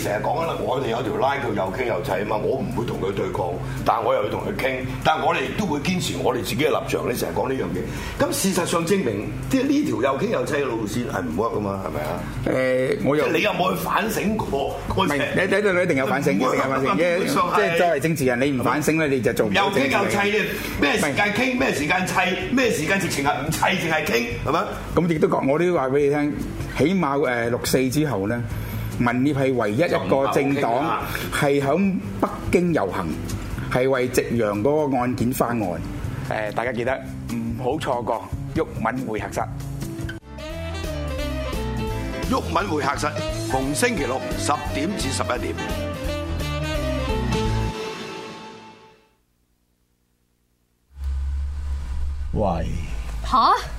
成日講啦，我哋有條 line 叫有傾有砌啊嘛，我唔會同佢對抗，但係我又要同佢傾，但係我哋亦都會堅持我哋自己嘅立場。你成日講呢樣嘢，咁事實上證明，即係呢條有傾有砌嘅路線係唔 work 噶嘛，係咪啊？ 我又你有冇去反省過？ 唔係你睇到你一定有反省，一定有反省。即係作為政治人，你唔反省咧，你就做唔到政治。有傾有砌嘅，咩時間傾，咩時間砌，咩時間直情係唔砌，淨係傾，係咪？咁亦都講，我都要話俾你聽，起碼6·4之後咧，民協係唯一一個政黨係響北京遊行，係為夕陽嗰個案件翻案。大家記得唔好錯過毓民會客室。 毓民會客室逢星期六10點至11點。 喂！ 吓？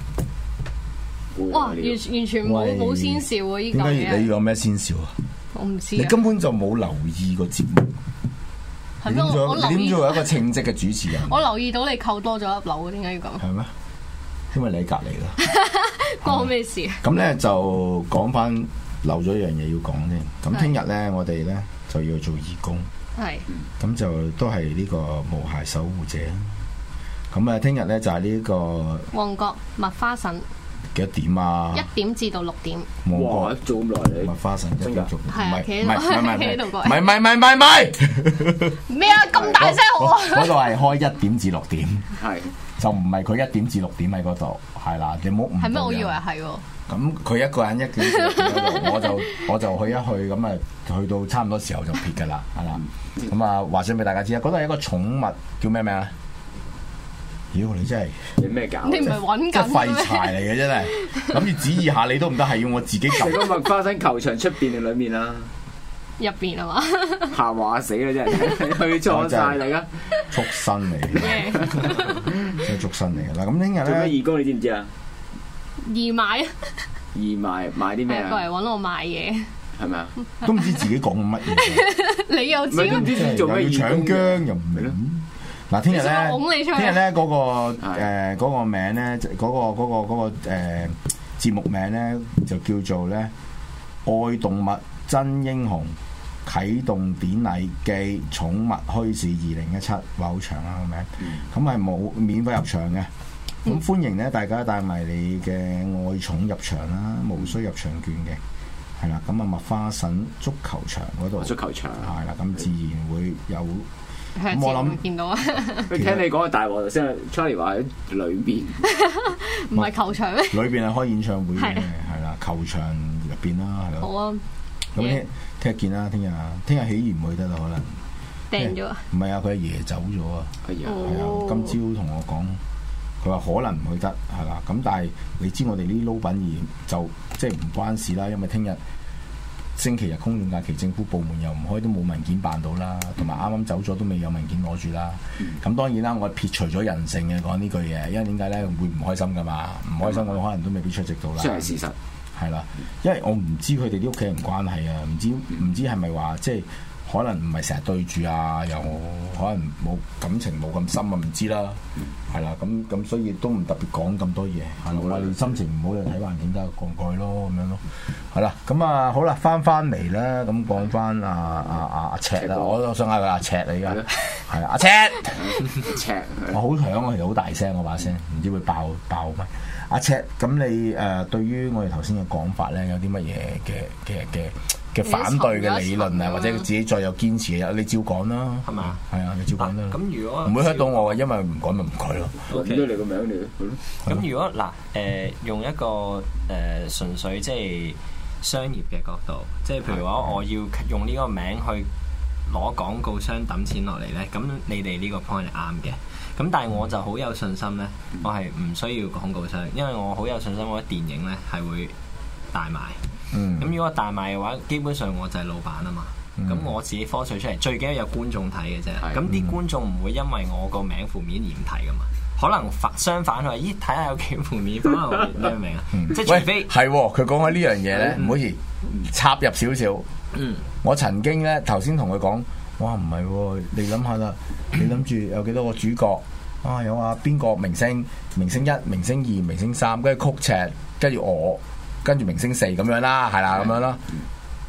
哇！完全冇先兆啊！依個嘢。點解你有咩先兆啊？ 我唔知。 你根本就冇留意個節目。係咩？你點做一個稱職嘅主持人？ 我留意到你扣多咗一樓，點解要咁？ 係咩？因為你喺隔離啦。 關我咩事啊？ 咁咧就講翻留咗一樣嘢要講先。咁聽日咧，我哋咧就要做義工。 係。咁就都係呢個無鞋守護者。咁啊，聽日咧就係呢個旺角麥花臣。 幾多點啊 ？1點至到6點。 哇！ 做咁耐你。 麥花臣1點做， 係啊，企喺度過。 唔係咩啊？咁大聲我。 嗰度係開1點至6點。 係。 就唔係佢1點至6點喺嗰度，係啦，你唔好誤會。 係咩？我以為係喎。 咁佢一個人1點至6點嗰度，我就去一去，咁啊去到差唔多時候就撇㗎啦，係啦。咁啊話聲俾大家知啊，嗰度係一個寵物叫咩名啊？妖，你真係你咩搞？ 你唔係揾緊咩？ 真係廢柴嚟嘅真係，諗住指意下你都唔得，係要我自己撳。 成個麥花臣球場出邊定裏面啊？ 入邊啊嘛？ 嚇話死啦真係，去錯晒大家。 畜生嚟嘅，真係畜生嚟嘅啦。咁聽日咧做咩義工你知唔知啊？ 義賣。 義賣賣啲咩啊？ 過嚟揾我買嘢。 係咪啊？ 都唔知自己講乜嘢。 你又知？ 唔知做咩義工？ 搶姜又唔明。嗱，聽日咧嗰個名咧，嗰個節目名咧就叫做咧愛動物真英雄啟動典禮暨寵物墟市2017，話好長啊個名。咁係冇免費入場嘅，咁歡迎咧大家帶埋你嘅愛寵入場啦，無需入場券嘅，係啦。咁啊麥花臣足球場嗰度， 足球場係啦，咁自然會有。 咁我諗見到啊！ 聽你講嘅大鑊頭先，Charlie 話喺裏邊， 唔係球場咩？ 裏邊係開演唱會嘅，係啦，球場入邊啦，係咯。 好啊！ 咁聽日見啦，聽日起唔去得啦，可能訂咗啊？ 唔係啊，佢阿爺走咗啊！係啊，今朝同我講，佢話可能唔去得，係啦。咁但係你知我哋呢啲撈品業就即係唔關事啦，因為聽日星期日公眾假期，政府部門又唔開，都冇文件辦到啦，同埋啱啱走咗都未有文件攞住啦。咁當然啦，我撇除咗人性嘅講呢句嘢，因為點解咧會唔開心噶嘛？唔開心我可能都未必出席到啦。 即係事實。 係啦，因為我唔知佢哋啲屋企人關係啊，唔知係咪話即係可能唔係成日對住啊，又可能冇感情冇咁深啊，唔知啦。係啦，咁所以都唔特別講咁多嘢。係啦，我哋心情唔好就睇環境，得過去咯，咁樣咯。係啦，咁啊好啦，翻嚟啦，咁講翻阿赤啦，我想嗌佢阿赤嚟噶，係阿赤， 赤， 我好響啊，其實好大聲，我把聲，唔知會爆咩？阿赤，咁你對於我哋頭先嘅講法咧，有啲乜嘢嘅反對嘅理論啊，或者自己再有堅持嘅，你照講啦，係嘛？係啊，你照講啦。 咁如果唔會 hurt 到我嘅，因為唔改咪唔改咯。 點解你個名嚟？ 咁如果嗱用一個純粹即係商業嘅角度，即係譬如話我要用呢個名去攞廣告商揼錢落嚟咧，咁你哋呢個 point 係啱嘅。咁但係我就好有信心咧，我係唔需要廣告商，因為我好有信心，我覺得電影咧係會大賣。咁如果大賣嘅話，基本上我就係老闆啊嘛。咁我自己科取出嚟，最緊要有觀眾睇嘅啫。咁啲觀眾唔會因為我個名負面而唔睇噶嘛。可能相反佢話：咦，睇下有幾負面，可能你明唔明啊？即係除非係佢講緊呢樣嘢咧，唔好意思插入少少。我曾經咧頭先同佢講。哇，唔係，你諗下啦，你諗住有幾多個主角啊？有邊個明星1、明星2、明星3，跟住曲赤，跟住我，跟住明星4咁樣啦，係啦咁樣啦。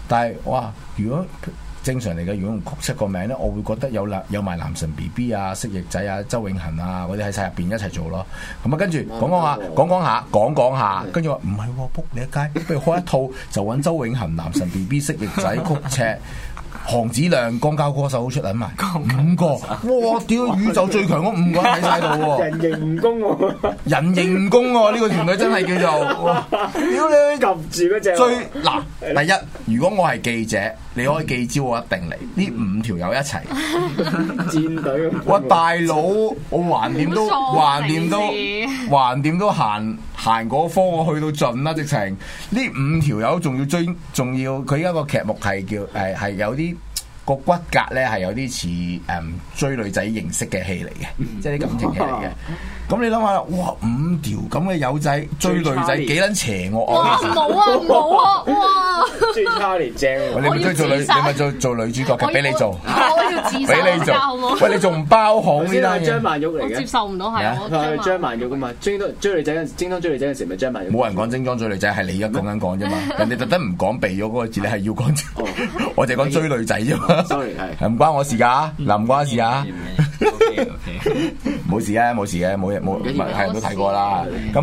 但係哇，如果正常嚟嘅，如果用曲七個名咧，我會覺得有埋男神 BB 啊、蜥蜴仔啊、周永恒啊，嗰啲喺晒入邊一齊做咯。咁啊，跟住講下，跟住話唔係喎，仆你一街，不如開一套就揾周永恒、男神 BB、蜥蜴仔、曲赤。韓子亮、光交歌手好出嚟埋5個，哇！屌宇宙最強嗰5個喺晒度喎， 人形蜈蚣喎， 人形蜈蚣喎，呢個團隊真係叫做，屌你及住嗰隻。 最嗱，第一，如果我係記者，你可以寄招我一定嚟，呢5條友一齊戰隊。 哇！大佬，我橫掂都行嗰科，我去到盡啦，直情呢5條友仲要佢而家個劇目係叫係有啲。個骨骼咧係有啲似追女仔形式嘅戲嚟嘅，即係啲感情戲嚟嘅。咁你諗下，哇5條咁嘅友仔追女仔幾撚邪惡啊！ 冇啊！哇！ 追 Charlie 正喎， 你咪做女主角嘅，俾你做， 我要自殺， 俾你做，喂你仲唔包好呢單嘢？ 張曼玉嚟嘅， 接受唔到係我張曼玉噶嘛？精裝追女仔嘅時咪張曼玉。 冇人講精裝追女仔，係你而家講啫嘛。人哋特登唔講避咗嗰個字，你係要講，我就講追女仔啫嘛。 sorry 係唔關我事㗎，嗱唔關我事啊。 OK， 冇事嘅，冇係人都睇過啦。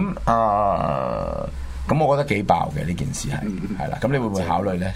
咁我覺得幾爆嘅呢件事係啦。咁你會唔會考慮咧？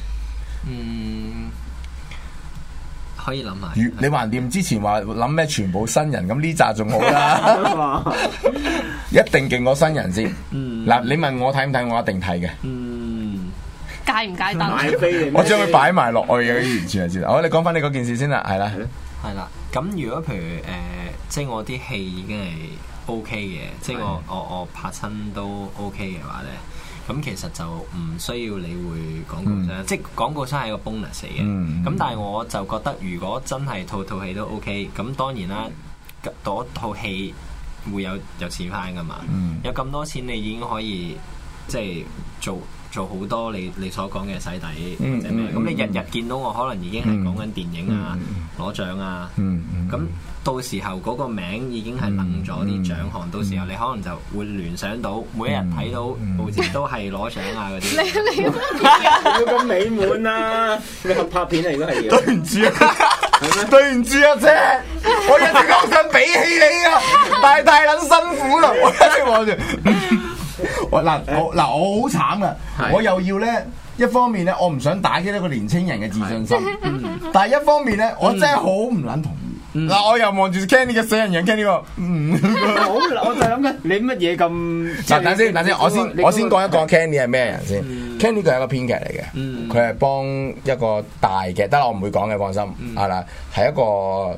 可以諗下。 你橫掂之前話諗咩全部新人，咁呢紮仲好啦，一定勁過新人先。嗱，你問我睇唔睇，我一定睇嘅。 戒唔戒燈？ 我將佢擺埋落去嘅，完全係知道。好，你講翻你嗰件事先啦，係啦。 係啦，咁如果譬如即係我啲戲已經係 OK 嘅，即係我拍親都 OK 嘅話咧，咁其實就唔需要理會廣告商，即係廣告商係一個 bonus 嚟嘅。咁但係我就覺得，如果真係套戲都 OK，咁當然啦，嗰套戲會有錢翻噶嘛。有咁多錢，你已經可以即係做好多你所講嘅洗底或者咩？咁你日日見到我，可能已經係講緊電影啊、攞獎啊。咁到時候嗰個名已經係掟咗啲獎項，到時候你可能就會聯想到每一日睇到報紙都係攞獎啊嗰啲。 你要咁美滿啊！你合拍片嚟都係要。 對唔住啊，姐，我一直好想比起你啊，但係太撚辛苦啦，我一直望住。我好慘噶，我又要咧，一方面咧，我唔想打擊一個年青人嘅自信心，但係一方面咧，我真係好唔撚同意。嗱，我又望住 Kenny 嘅死人樣 ，Kenny 個， 我就諗緊你乜嘢咁？ 嗱，等先，我先講一講 Kenny 係咩人先。Kenny 佢係一個編劇嚟嘅，佢係幫一個大嘅，得我唔會講嘅，放心。係啦，係一個。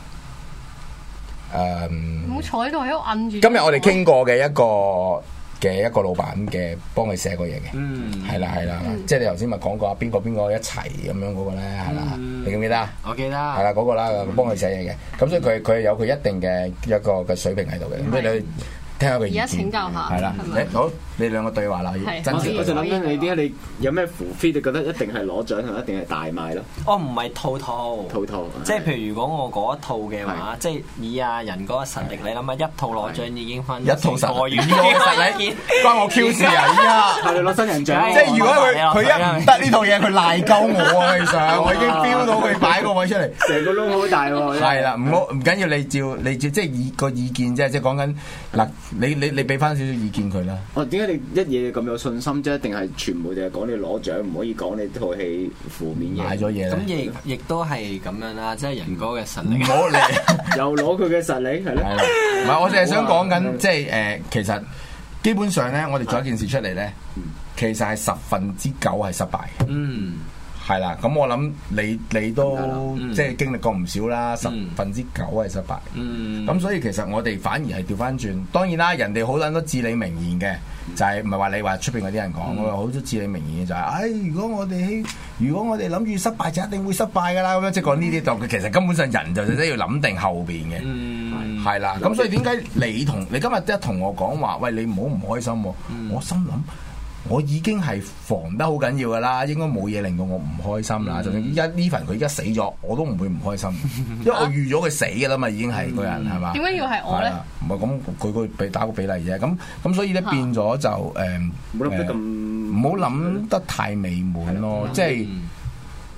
唔好坐喺度喺度摁住。 今日我哋傾過嘅一個老闆嘅，幫佢寫過嘢嘅，係啦，即係你頭先咪講過邊個一齊咁樣嗰個咧，係啦，你記唔記得啊？ 我記得。係啦，嗰個啦，幫佢寫嘢嘅，咁所以佢有佢一定嘅一個嘅水平喺度嘅，咁所以你聽下佢意見。 而家請教下。 係啦，好，你兩個對話啦， 我就諗緊你點解你有咩符 fit？你覺得一定係攞獎同一定係大賣咯？ 我唔係套，即係譬如如果我嗰一套嘅話，即係以人嗰個實力，你諗下一套攞獎已經分一套實力， 關我 Q 事啊！依家係你攞新人獎， 即係如果佢一唔得呢套嘢，佢賴鳩我啊！其實我已經 feel 到佢擺個位出嚟， 成個窿好大喎。係啦，唔緊要，你照即係以個意見啫，即係講緊嗱，你俾翻少少意見佢啦。 點解你一嘢咁有信心啫？一定係全部淨係講你攞獎，唔可以講你套戲負面嘢。 買咗嘢咁亦都係咁樣啦，即係仁哥嘅實力。 唔好嚟， 又攞佢嘅實力係咯。 唔係，我淨係想講緊，即係其實基本上咧，我哋做一件事出嚟咧，其實係9%係失敗。係啦，咁我諗你都即係經歷過唔少啦，9%係失敗。咁所以其實我哋反而係調翻轉，當然啦，人哋好撚多至理名言嘅，就係唔係話你話出邊嗰啲人講，好多至理名言就係，如果我哋諗住失敗就一定會失敗㗎啦，咁樣即係講呢啲就其實根本上人就真係要諗定後邊嘅，係啦。咁所以點解你今日一同我講話，喂，你唔好唔開心喎，我心諗。我已經係防得好緊要㗎啦，應該冇嘢令到我唔開心啦。就算依家呢份佢依家死咗，我都唔會唔開心，因為我預咗佢死㗎啦嘛，已經係個人係嘛？ 點解要係我咧？ 唔係咁，佢打個比例啫。咁所以咧變咗就唔好諗得太美滿咯。即係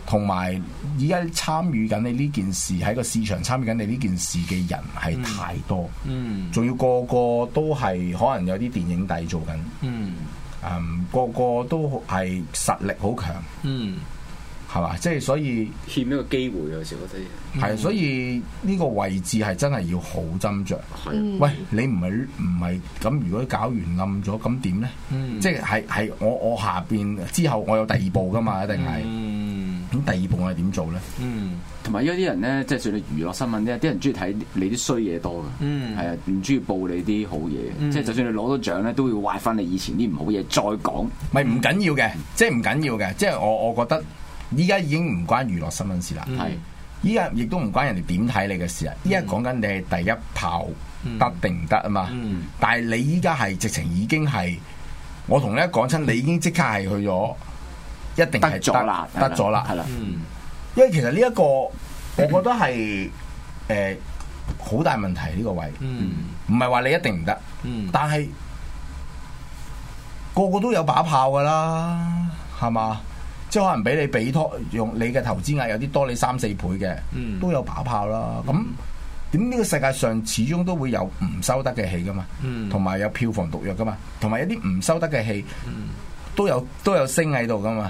同埋而家參與緊你呢件事喺個市場參與緊你呢件事嘅人係太多，仲要個個都係可能有啲電影底做緊，個個都係實力好強，係嘛？即係所以欠一個機會有時我覺得係，所以呢個位置係真係要好斟酌。喂，你唔係咁，如果搞完冧咗，咁點咧？即係我下邊之後我有第二步噶嘛，一定係。咁第二步我係點做咧？ 同埋依家啲人咧，即係算你娛樂新聞咧，啲人中意睇你啲衰嘢多嘅，係啊，唔中意報你啲好嘢。即係就算你攞到獎咧，都會挖翻你以前啲唔好嘢再講。 咪唔緊要嘅，即係唔緊要嘅，即係我覺得。依家已經唔關娛樂新聞事啦，依家亦都唔關人哋點睇你嘅事啊！依家講緊你係第一炮得定唔得啊嘛？但係你依家係直情已經係，我同你一講親，你已經即刻係去咗，一定係得咗啦，係啦。因為其實呢一個，我覺得係好大問題呢個位，唔係話你一定唔得，但係個個都有把炮噶啦，係嘛？即係可能俾你俾拖用你嘅投資額有啲多你3-4倍嘅，都有把炮啦。咁點呢個世界上始終都會有唔收得嘅戲噶嘛，同埋有票房毒藥噶嘛，同埋有啲唔收得嘅戲都有升喺度噶嘛。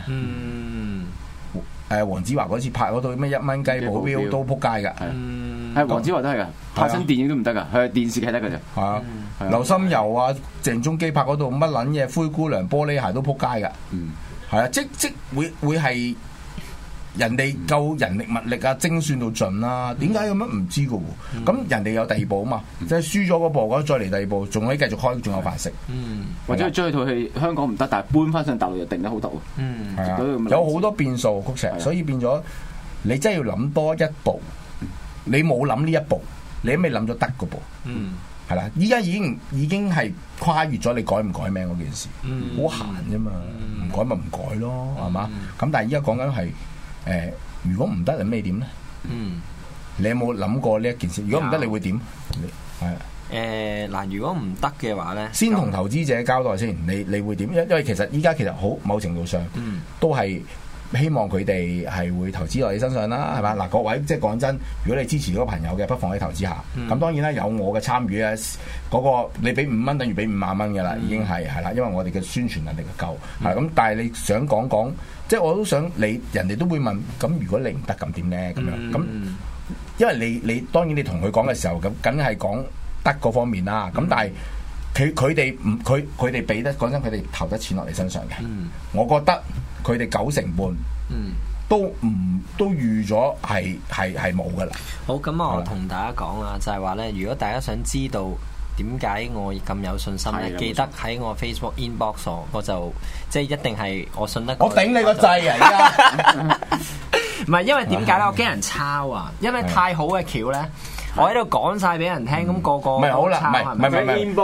黃子華嗰次拍嗰套咩1蚊雞保鏢都撲街㗎， 係黃子華都係㗎，拍新電影都唔得㗎，佢係電視劇得㗎啫。係啊， 劉心悠啊、鄭中基拍嗰套乜撚嘢灰姑娘玻璃鞋都撲街㗎。係啊，即會係人哋夠人力物力啊，精算到盡啦。點解咁樣唔知㗎喎？咁人哋有第二部啊嘛，即係輸咗嗰部，咁再嚟第二部，仲可以繼續開，仲有飯食。 或者將佢套戲香港唔得，但係搬翻上大陸又定得好得喎。 係啊，有好多變數曲石，所以變咗你真係要諗多一步。你冇諗呢一步，你都未諗咗得嗰步。係啦，依家已經係跨越咗你改唔改名嗰件事，好閒啫嘛，唔改咪唔改咯，係嘛？咁但係依家講緊係如果唔得，你咩點咧？你有冇諗過呢一件事？如果唔得，你會點？係嗱，如果唔得嘅話咧， 先同投資者交代先，你會點？因為其實依家其實好某程度上都係。希望佢哋係會投資落你身上啦，係嘛？嗱，各位即係講真，如果你支持嗰個朋友嘅，不妨去投資下。咁當然啦，有我嘅參與啊，嗰個你俾5蚊等於俾5萬蚊嘅啦，已經係啦，因為我哋嘅宣傳能力夠係咁。但係你想講，即係我都想你人哋都會問，咁如果你唔得咁點咧？咁樣咁，因為你當然你同佢講嘅時候，咁梗係講得嗰方面啦。咁但係佢哋俾得講真，佢哋投得錢落你身上嘅，我覺得。佢哋9成半，都預咗係冇噶啦。 好，咁我同大家講啦，就係話咧，如果大家想知道點解我咁有信心咧，記得喺我 Facebook inbox 我就即係一定係我信得過。 我頂你個掣啊！而家唔係因為點解咧？我驚人抄啊！因為太好嘅橋咧。我喺度講晒俾人聽，咁個個唔係好啦，唔係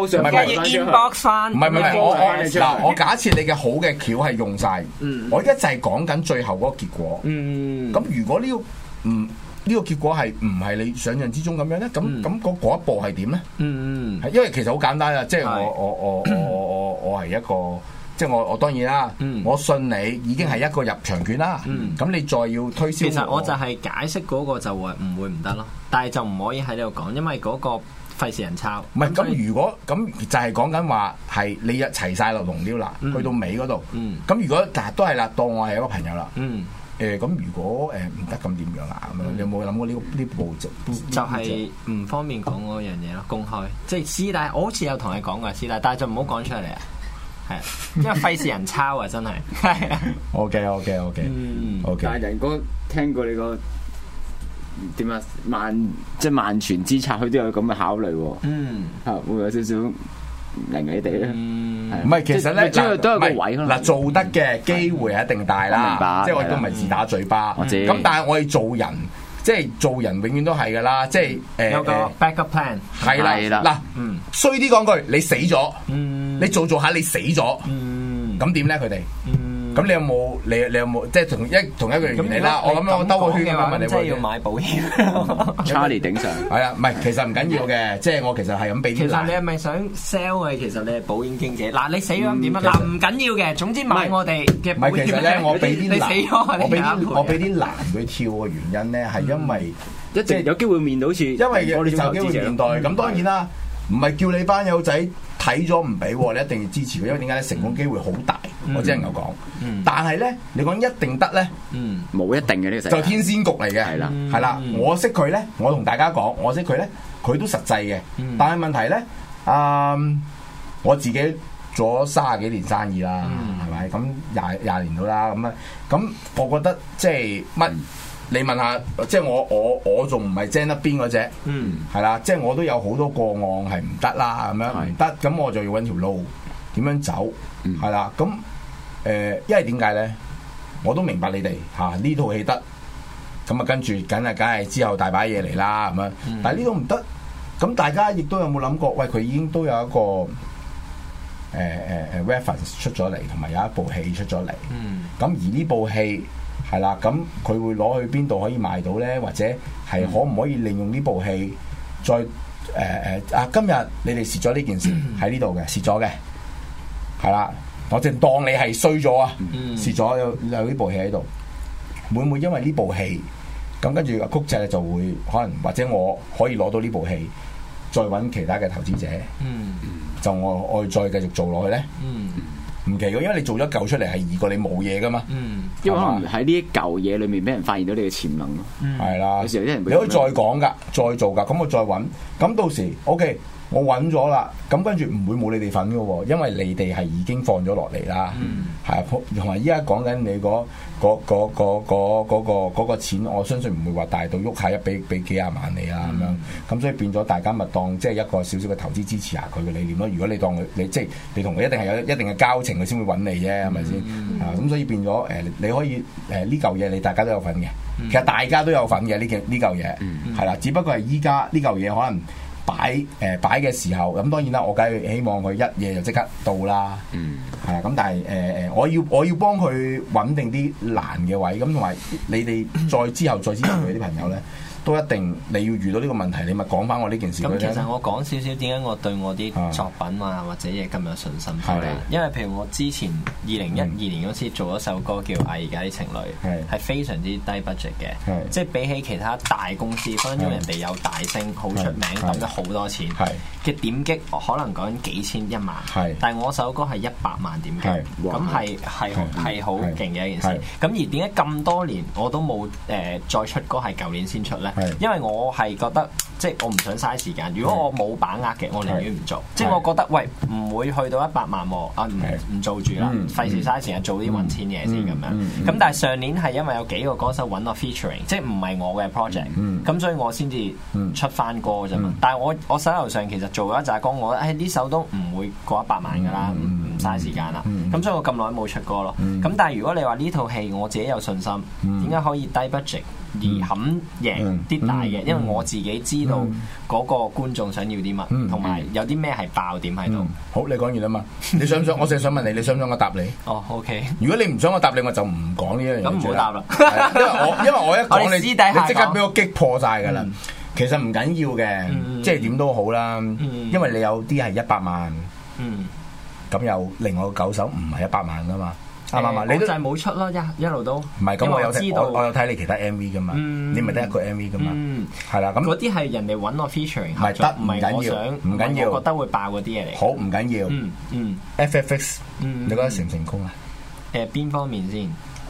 inbox 翻， 唔係嗱，我假設你嘅好嘅橋係用晒，我而家就係講緊最後嗰個結果。咁如果呢個結果係唔係你想象之中咁樣咧？咁嗰一步係點咧？係因為其實好簡單啊，即係我係一個。即係我當然啦，我信你已經係一個入場券啦。咁你再要推銷， 其實我就係解釋嗰個就話唔會唔得咯，但係就唔可以喺呢度講，因為嗰個費事人抄。 唔係咁，如果咁就係講緊話係你一齊晒落龍雕啦，去到尾嗰度。咁如果但係都係啦，當我係一個朋友啦。咁如果唔得咁點樣啊？咁樣你有冇諗過呢步就係唔方便講嗰樣嘢咯，公開即係師弟，我好似有同你講過師弟，但係就唔好講出嚟啊。係，因為費事人抄啊，真係。係啊。OK。 但係人哥聽過你個點啊萬全之策，佢都有咁嘅考慮喎。會有少少靈你哋咧。 唔係，其實咧都有個位嗱，做得嘅機會係一定大啦。明白。即係我都唔係自打嘴巴。咁但係我哋做人。即係做人永遠都係㗎啦，即係有個 backup plan 係啦。嗱，衰啲講句，你死咗，你做下你死咗，咁點咧？佢哋咁你有冇你有冇即係同一個原理啦？我咁樣我兜個圈咁問你， 即係要買保險。 Charlie 頂上係啊，唔係其實唔緊要嘅，即係我其實係咁俾啲。 其實你係咪想 sell 嘅？其實你係保險經紀。嗱，你死咗點啊？嗱，唔緊要嘅，總之買我哋嘅保險。 唔係其實咧，我俾啲你死咗， 我俾啲難佢跳嘅原因咧，係因為一直有機會面到好似， 因為我哋就機會面對。咁當然啦，唔係叫你班友仔睇咗唔俾，你一定要支持佢，因為點解咧？成功機會好大，我只能夠講。但係咧，你講一定得咧， 冇一定嘅呢個世界， 就天仙局嚟嘅， 係啦， 係啦。我識佢咧，我同大家講，我識佢咧，佢都實際嘅。但係問題咧，我自己做咗30幾年生意啦，係咪？咁廿年到啦，咁啊，咁我覺得即係乜？你問下，即係我仲唔係精得邊嗰隻？係啦，即係我都有好多個案係唔得啦，咁樣唔得，咁我就要揾條路點樣走，係啦，咁因為點解咧？我都明白你哋嚇呢套戲得，咁啊跟住梗係之後大把嘢嚟啦，咁樣，但係呢套唔得，咁大家亦都有冇諗過？喂，佢已經都有一個reference 出咗嚟，同埋有一部戲出咗嚟，咁而呢部戲。係啦，咁佢會攞去邊度可以賣到咧？或者係可唔可以利用呢部戲再今日你哋蝕咗呢件事喺呢度嘅，蝕咗嘅，係啦，我淨當你係衰咗啊，蝕咗有呢部戲喺度，會唔會因為呢部戲咁跟住曲尺就會可能或者我可以攞到呢部戲，再揾其他嘅投資者，就我再繼續做落去咧？唔奇嘅，因為你做咗嚿出嚟係易過你冇嘢噶嘛。 因為可能喺呢一嚿嘢裏面俾人發現到你嘅潛能咯。 係啦， 有時有啲人你可以再講噶，再做噶，咁我再揾，咁到時 OK，我揾咗啦，咁跟住唔會冇你哋份嘅喎，因為你哋係已經放咗落嚟啦。係啊，同埋依家講緊你嗰個錢，我相信唔會話大到喐下一俾幾廿萬你啊咁樣，咁所以變咗大家咪當即係一個少少嘅投資支持下佢嘅理念咯。如果你當佢你即係你同佢一定係有一定嘅交情，佢先會揾你啫，係咪先？咁所以變咗你可以呢嚿嘢你大家都有份嘅，其實大家都有份嘅呢嚿嘢，係啦，只不過係依家呢嚿嘢可能擺嘅時候，咁當然啦，我梗係希望佢一夜就即刻到啦，係啦，咁但係我要幫佢穩定啲難嘅位，咁同埋你哋再之後佢啲朋友咧，都一定你要遇到呢個問題，你咪講翻我呢件事。 咁其實我講少少點解我對我啲作品啊或者嘢咁有信心咧？因為譬如我之前2012年嗰時做咗首歌叫《而家啲情侶》，係非常之低 budget 嘅，即係比起其他大公司，分分鐘人哋有大星好出名抌咗好多錢嘅點擊，可能講緊幾千1萬，但係我首歌係100萬點擊，咁係好勁嘅一件事。咁而點解咁多年我都冇再出歌，係舊年先出咧？因為我係覺得，即係我唔想嘥時間。如果我冇把握嘅，我寧願唔做。即係我覺得，喂，唔會去到100萬喎，唔做住啦，費事嘥時間做啲揾錢嘢先咁樣。咁但係上年係因為有幾個歌手揾我 featuring，即係唔係我嘅 project，咁所以我先至出翻歌啫嘛。但係我手頭上其實做咗一紮歌，我覺得呢首都唔會過100萬㗎啦，唔嘥時間啦。咁所以我咁耐冇出歌咯。咁但係如果你話呢套戲我自己有信心，點解可以低 budget？而肯贏啲大嘅，因為我自己知道嗰個觀眾想要啲乜，同埋有啲咩係爆點喺度。 好，你講完啦嘛？你想唔想？我淨係想問你，你想唔想我答你？ 哦，OK。如果你唔想我答你，我就唔講呢一樣嘢。 咁唔好答啦。 因為我一講你，你即刻俾我擊破晒㗎啦。其實唔緊要嘅，即係點都好啦。因為你有啲係100萬，咁有另外9首唔係100萬㗎嘛。 你就係冇出咯，一路都唔係咁，我有睇你其他 MV 噶嘛，你咪得一個 MV 噶嘛，係啦，咁嗰啲係人哋揾我 featuring， 唔係得，唔緊要，唔緊要， 我覺得會爆嗰啲嘢嚟。 好，唔緊要，FFX，你覺得成唔成功啊？ 邊方面先？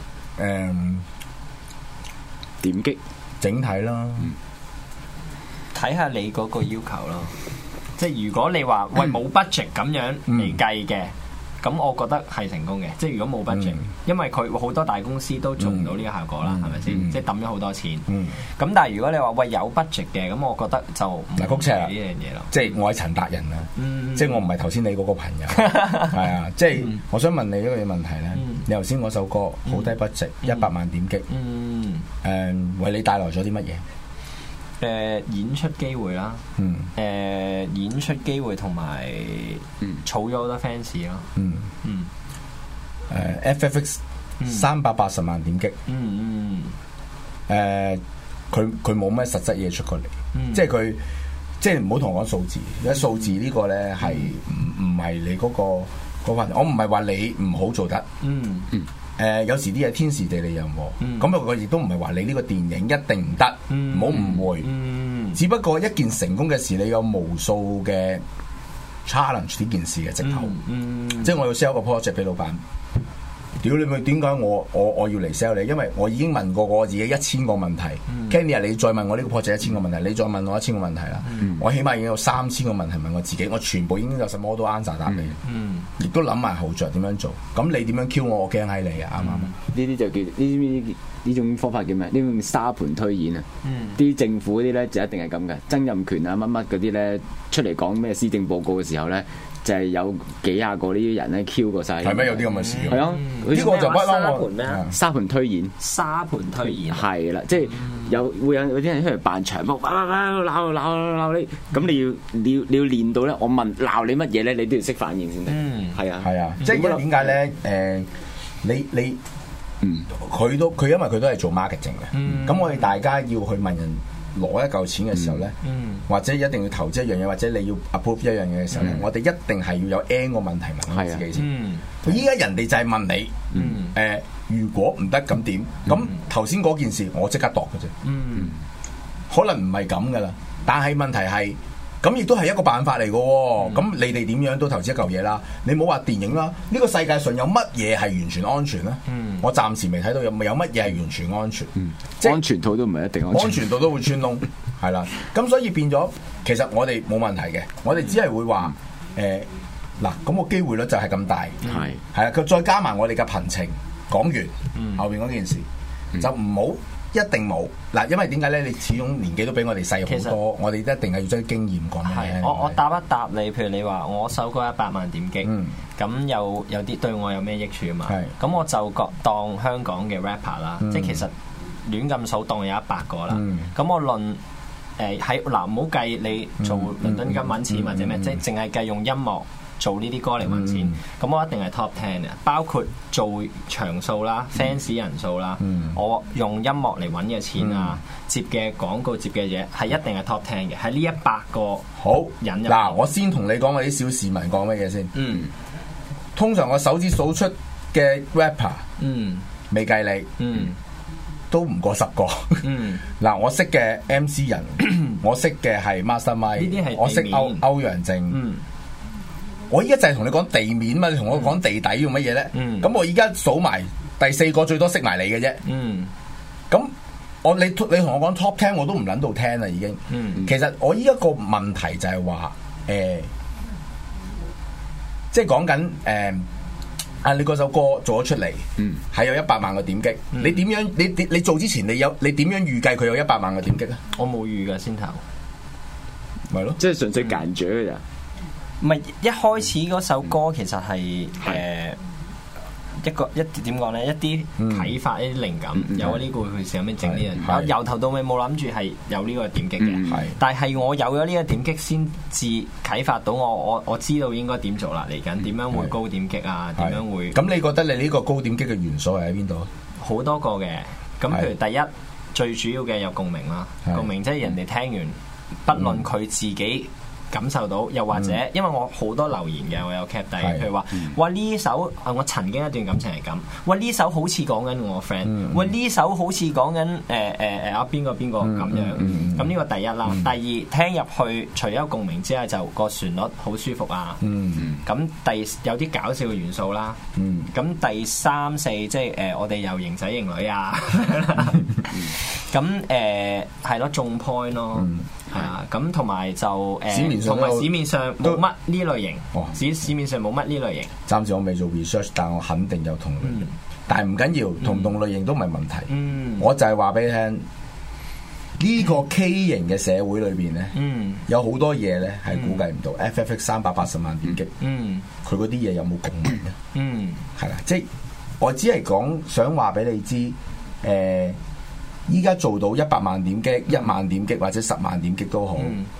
點擊整體啦， 睇下你嗰個要求咯。即係如果你話喂冇 budget 咁樣嚟計嘅。咁我覺得係成功嘅，即係如果冇 budget，因為佢好多大公司都做唔到呢個效果啦，係咪先？即係抌咗好多錢。咁但係如果你話喂有 budget 嘅，咁我覺得就嗱，曲尺呢樣嘢咯。即係我係陳達人啦，即係我唔係頭先你嗰個朋友，係啊，即係我想問你一個問題咧。你頭先嗰首歌好低 budget， 100萬點擊，為你帶來咗啲乜嘢？ 演出機會啦，演出機會同埋儲咗好多 fans 咯， FFX 380萬點擊。佢冇咩實質嘢出過嚟，即係佢即係唔好同我講數字，因為數字呢個咧係唔係你嗰個份，我唔係話你唔好做得。有時啲嘢天時地利人和，咁我亦都唔係話你呢個電影一定唔得，唔好誤會。只不過一件成功嘅事，你有無數嘅 challenge 呢件事嘅藉口，即係我要 sell 個 project 俾老闆。屌你咪點解我要嚟 sell 你？因為我已經問過我自己1000個問題。Kenny 你再問我呢個 project 1000個問題，你再問我1000個問題啦。我起碼已經有3000個問題問我自己，我全部已經有什麼都 answer 答你。亦都諗埋後著點樣做。咁你點樣 Q 我驚喺你啊？啱唔啱？ 呢啲就叫呢種方法叫咩？呢種沙盤推演啊！啲政府嗰啲咧就一定係咁嘅，曾蔭權啊乜乜嗰啲咧出嚟講咩施政報告嘅時候咧。就係有幾廿個呢啲人咧 Q 過晒。 係咩？有啲咁嘅事？ 係啊， 呢個就不嬲咩啊？ 沙盤推演。 沙盤推演。係啦，即係會有啲人出嚟扮長毛，鬧你。咁你要練到咧，我問鬧你乜嘢咧，你都要識反應先得。係啊。係啊。 即係點解咧？你佢因為佢都係做 marketing 嘅。咁我哋大家要去問人攞一嚿錢嘅時候咧，或者一定要投資一樣嘢，或者你要 approve 一樣嘢嘅時候咧，我哋一定係要有 N 個問題問我自己先。依家人哋就係問你，如果唔得咁點？咁頭先嗰件事我即刻度嘅啫。可能唔係咁噶啦，但係問題係，咁亦都係一個辦法嚟嘅喎。咁你哋點樣都投資一嚿嘢啦？你冇話電影啦，呢個世界上有乜嘢係完全安全咧？我暫時未睇到有乜嘢係完全安全。 即係安全套都唔係一定安全， 安全套都會穿窿，係啦。咁所以變咗，其實我哋冇問題嘅，我哋只係會話嗱，咁個機會率就係咁大，係啦。佢再加埋我哋嘅貧情，講完後邊嗰件事就唔好。一定冇嗱，因為點解咧？你始終年紀都比我哋細好多，我哋一定係要將經驗講嘅。 我答一答你，譬如你話我收過100萬點擊，咁有啲對我有咩益處啊嘛？咁我就當香港嘅 rapper 啦，即係其實亂咁數當有100個啦。咁我論喺嗱唔好計你做倫敦金揾錢或者咩，即係淨係計用音樂。做呢啲歌嚟揾錢，咁我一定係 top 10嘅，包括做場數啦、fans 人數啦，我用音樂嚟揾嘅錢啊，接嘅廣告接嘅嘢係一定係 top 10嘅，喺呢100個好人入。 嗱，我先同你講我啲小市民講乜嘢先。通常我手指數出嘅 rapper，未計你，都唔過10個。嗱，我識嘅 MC 人，我識嘅係 Mastermind，我識歐陽靖。我依家就係同你講地面嘛，你同我講地底用乜嘢咧？咁我依家數埋第4個最多識埋你嘅啫。咁你同我講 top 10我都唔撚到聽啦已經。其實我依一個問題就係話即係講緊你嗰首歌做咗出嚟，係有100萬個點擊。你點樣？你做之前你點樣預計佢有100萬個點擊啊？ 我冇預㗎先頭， 咪咯， 即係純粹揀咗嘅咋。 唔係一開始嗰首歌其實係一點講咧，一啲啟發、一啲靈感，有呢個佢試下咩整呢樣。由頭到尾冇諗住係有呢個點擊嘅，但係我有咗呢個點擊先至啟發到我知道應該點做啦。嚟緊點樣會高點擊啊？點樣會？ 咁你覺得你呢個高點擊嘅元素係喺邊度？ 好多個嘅，咁譬如第一最主要嘅有共鳴啦，共鳴即係人哋聽完，不論佢自己。感受到，又或者因為我好多留言嘅，我有 cap 低，譬如話，哇呢首我曾經一段感情係咁，哇呢首好似講緊我 friend，哇呢首好似講緊邊個咁樣，咁呢個第一啦。第二聽入去，除咗共鳴之外，就個旋律好舒服啊。咁有啲搞笑嘅元素啦。咁第3、4即係我哋有型仔型女啊。咁係咯，中 point 咯。係啊，咁同埋就同埋市面上冇乜呢類型，市面上冇乜呢類型。 暫時我未做 research，但我肯定有同類型。但係唔緊要，同唔同類型都唔係問題。我就係話俾你聽，呢個 K 型嘅社會裏邊咧，有好多嘢咧係估計唔到。FFX 380萬點擊，佢嗰啲嘢有冇共鳴咧？係啦，即係我只係講想話俾你知，依家做到100萬點擊、1萬點擊或者10萬點擊都好，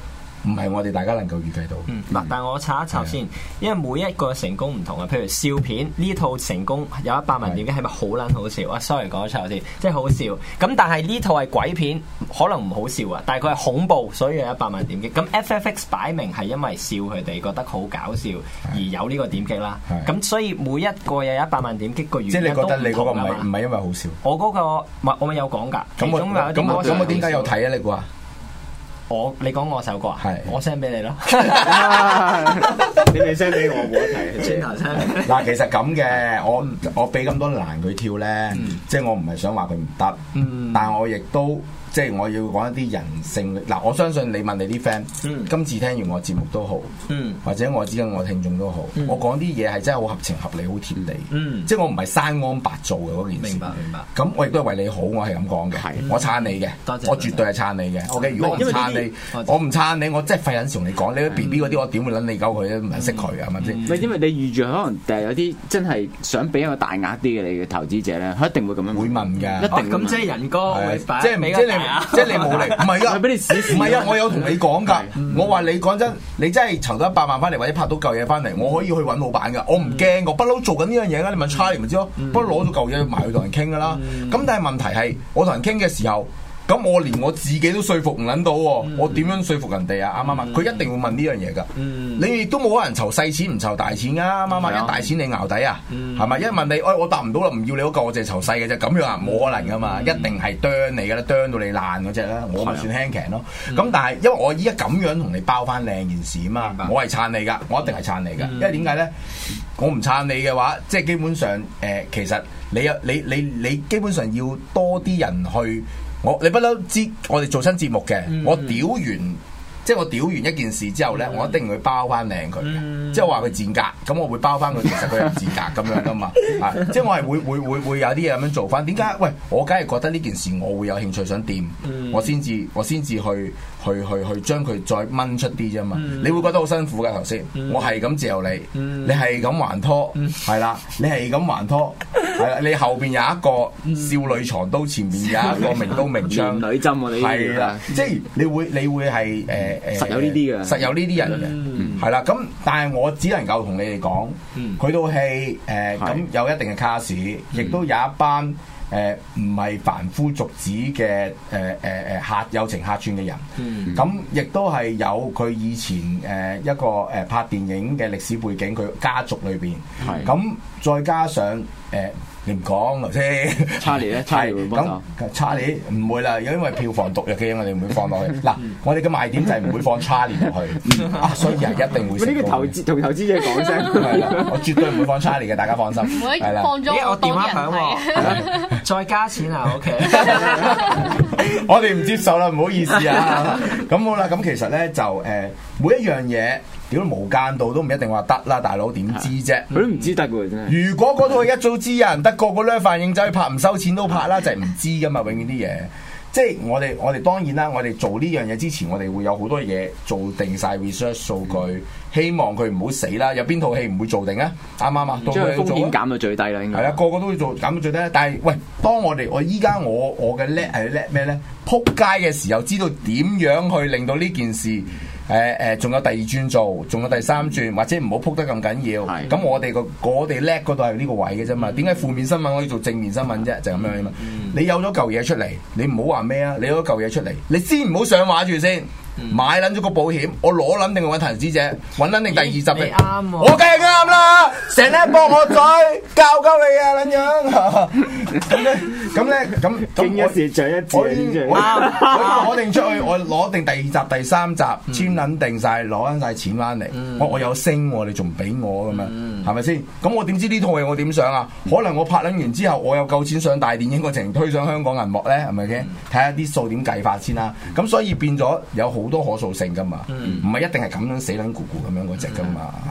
唔係我哋大家能夠預計到。 嗱，但係我插一插先，因為每一個成功唔同啊。譬如笑片呢套成功有100萬點擊，係咪好撚好笑啊？sorry 講錯先，即係好笑。咁但係呢套係鬼片，可能唔好笑啊，但係佢係恐怖，所以有100萬點擊。咁 FFX 擺明係因為笑佢哋覺得好搞笑而有呢個點擊啦。咁所以每一個有100萬點擊個原因， 即係你覺得你嗰個唔係因為好笑？ 我嗰個我咪有講㗎。 咁我點解有睇啊？你估啊？ 你講我首歌啊？係，我 send 俾你咯。 你未 send 俾我冇得睇， 轉頭 send。 嗱，其實咁嘅，我俾咁多難佢跳咧，即係我唔係想話佢唔得，但係我亦都。即係我要講一啲人性嗱，我相信你問你啲 friend，今次聽完我節目都好，或者我知緊我聽眾都好，我講啲嘢係真係好合情合理、好貼地，即係我唔係生安白做嘅嗰件事。明白。咁我亦都係為你好，我係咁講嘅，我撐你嘅，我絕對係撐你嘅。OK，如果我唔撐你，我真係費緊事同你講，你 BB 嗰啲我點會撚你鳩佢咧？唔係識佢啊，係咪先？ 唔係因為你預住可能有啲真係想俾一個大額啲嘅你嘅投資者咧，佢一定會咁樣會問㗎。 一定咁即係人哥， 即係你冇嚟，唔係啊，唔係啊，我有同你講㗎，我話你講真，你真係籌到100萬翻嚟，或者拍到嚿嘢翻嚟，我可以去揾老闆㗎，我唔驚，我不嬲做緊呢樣嘢㗎，你問 Charlie 咪知咯，不嬲攞到嚿嘢埋去同人傾㗎啦。咁但係問題係，我同人傾嘅時候。咁我連我自己都說服唔撚到喎，我點樣說服人哋啊？啱唔啱？佢一定會問呢樣嘢㗎。你亦都冇可能籌細錢唔籌大錢啊！啱唔啱？一大錢你淆底啊？係咪？一問你，我答唔到啦，唔要你嗰嚿，我淨係籌細嘅啫。咁樣啊，冇可能㗎嘛！一定係啄你㗎啦，啄到你爛嗰隻啦。我咪算輕騎咯。咁但係因為我依家咁樣同你包翻靚件事啊嘛，我係撐你㗎，我一定係撐你㗎。因為點解咧？我唔撐你嘅話，即係基本上其實你基本上要多啲人去。你不嬲知，我哋做親節目嘅，我屌完，即係我屌完一件事之後咧，我一定會包翻靚佢嘅，即係話佢賤格，咁我會包翻佢，其實佢係賤格咁樣噶嘛，即係我係會有啲嘢咁樣做翻。點解？喂，我梗係覺得呢件事我會有興趣想掂，我先至去將佢再掹出啲啫嘛。你會覺得好辛苦㗎頭先，我係咁嚼你，你係咁還拖，係啦，你係咁還拖，係啦，你後邊有一個少女藏刀，前面有一個明刀明槍， 女針我哋係啦，即係你會係實有呢啲嘅， 實有呢啲人嘅，係啦。咁但係我只能夠同你哋講，佢套戲咁有一定嘅卡士，亦都有一班唔係凡夫俗子嘅有情客串嘅人，咁亦都係有佢以前一個拍電影嘅歷史背景，佢家族裏邊，咁再加上你唔講頭先 ，Charlie 咧，Charlie 會幫手。 Charlie 唔會啦，因為票房毒藥嘅嘢，我哋唔會放落去。嗱，我哋嘅賣點就係唔會放 Charlie 落去，所以係一定會。呢個同投資者講聲， 係啦，我絕對唔會放 Charlie 嘅，大家放心。 係啦，放咗我電話響喎，再加錢啊 ！OK， 我哋唔接受啦，唔好意思啊。咁好啦，咁其實咧就每一樣嘢。屌無間道都唔一定話得啦，大佬點知啫？ 佢都唔知得喎，真係。 如果嗰套一早知有人得，個咧反應走去拍唔收錢都拍啦，就係唔知噶嘛，永遠啲嘢。即係我哋當然啦，我哋做呢樣嘢之前，我哋會有好多嘢做定晒 research 數據，希望佢唔好死啦。有邊套戲唔會做定啊？啱唔啱啊？ 將風險減到最低啦，應該。 係啊，個個都會做減到最低。但係喂，當我依家我嘅叻係叻咩咧？撲街嘅時候知道點樣去令到呢件事。仲有第二轉做，仲有第三轉，或者唔好撲得咁緊要。咁我哋叻嗰度係呢個位嘅啫嘛。點解負面新聞可以做正面新聞啫？就咁樣啊嘛。你有咗嚿嘢出嚟，你唔好話咩啊？你有咗嚿嘢出嚟，你先唔好上畫住先。買撚咗個保險，我攞撚定揾投資者，揾撚定第20集嘅， 啱我梗係啱啦，成日幫我嘴教鳩你啊撚樣，咁經一事長一智， 我攞定出去，我攞定第2集、第3集，簽撚定晒，攞緊晒錢翻嚟，我有升喎，你仲唔俾我咁樣，係咪先？咁我點知呢套嘢我點上啊？可能我拍撚完之後，我有夠錢上大電影個程推上香港銀幕咧，係咪嘅？睇下啲數點計法先啦。咁所以變咗有好多可塑性噶嘛，唔係一定係咁樣死撚咕咕咁樣嗰隻噶嘛，係嘛？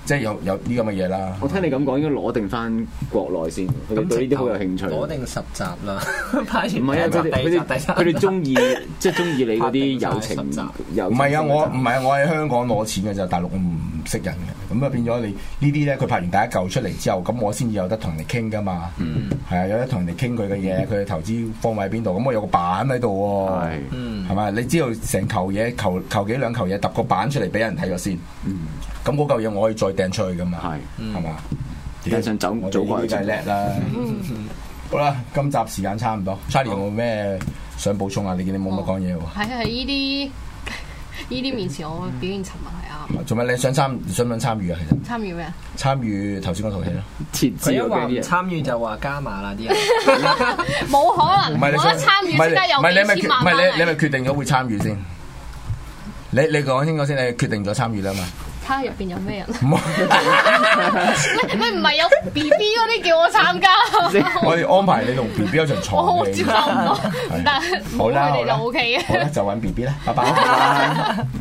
即係有呢咁嘅嘢啦。 我聽你咁講，應該攞定翻國內先，佢哋對呢啲好有興趣。 攞定10集啦，拍完唔係啊，佢哋中意即係中意你嗰啲友情。 唔係啊，我喺香港攞錢嘅就大陸我唔識人嘅，咁啊變咗你呢啲咧，佢拍完第一嚿出嚟之後，咁我先至有得同人哋傾噶嘛。係啊，有得同人哋傾佢嘅嘢，佢嘅投資方位喺邊度，咁我有個板喺度喎。係咪？你知道成嚿嘢球幾兩嚿嘢揼個板出嚟俾人睇咗先。咁嗰嚿嘢我可以再掟出去噶嘛？係嘛？ 加上早過就係叻啦。好啦，今集時間差唔多。Charlie 有冇咩想補充啊？你見你冇乜講嘢喎。 喺呢啲面前，我表現沉默係啱。 做咩？你想唔想參與啊？其實參與咩啊？ 參與頭先嗰套戲咯。 佢一話唔參與就話加碼啦啲人。 冇可能，冇得參與即刻有幾千萬。 你咪決定咗會參與先？你講清楚先，你決定咗參與啦嘛？ 睇下入邊有咩人？你唔係有 B B 嗰啲叫我參加？ 我哋安排你同 B B 有場床戲。 我接受唔到，但係冇佢哋就 O K 嘅。 好啦，就揾 B B 啦，拜拜。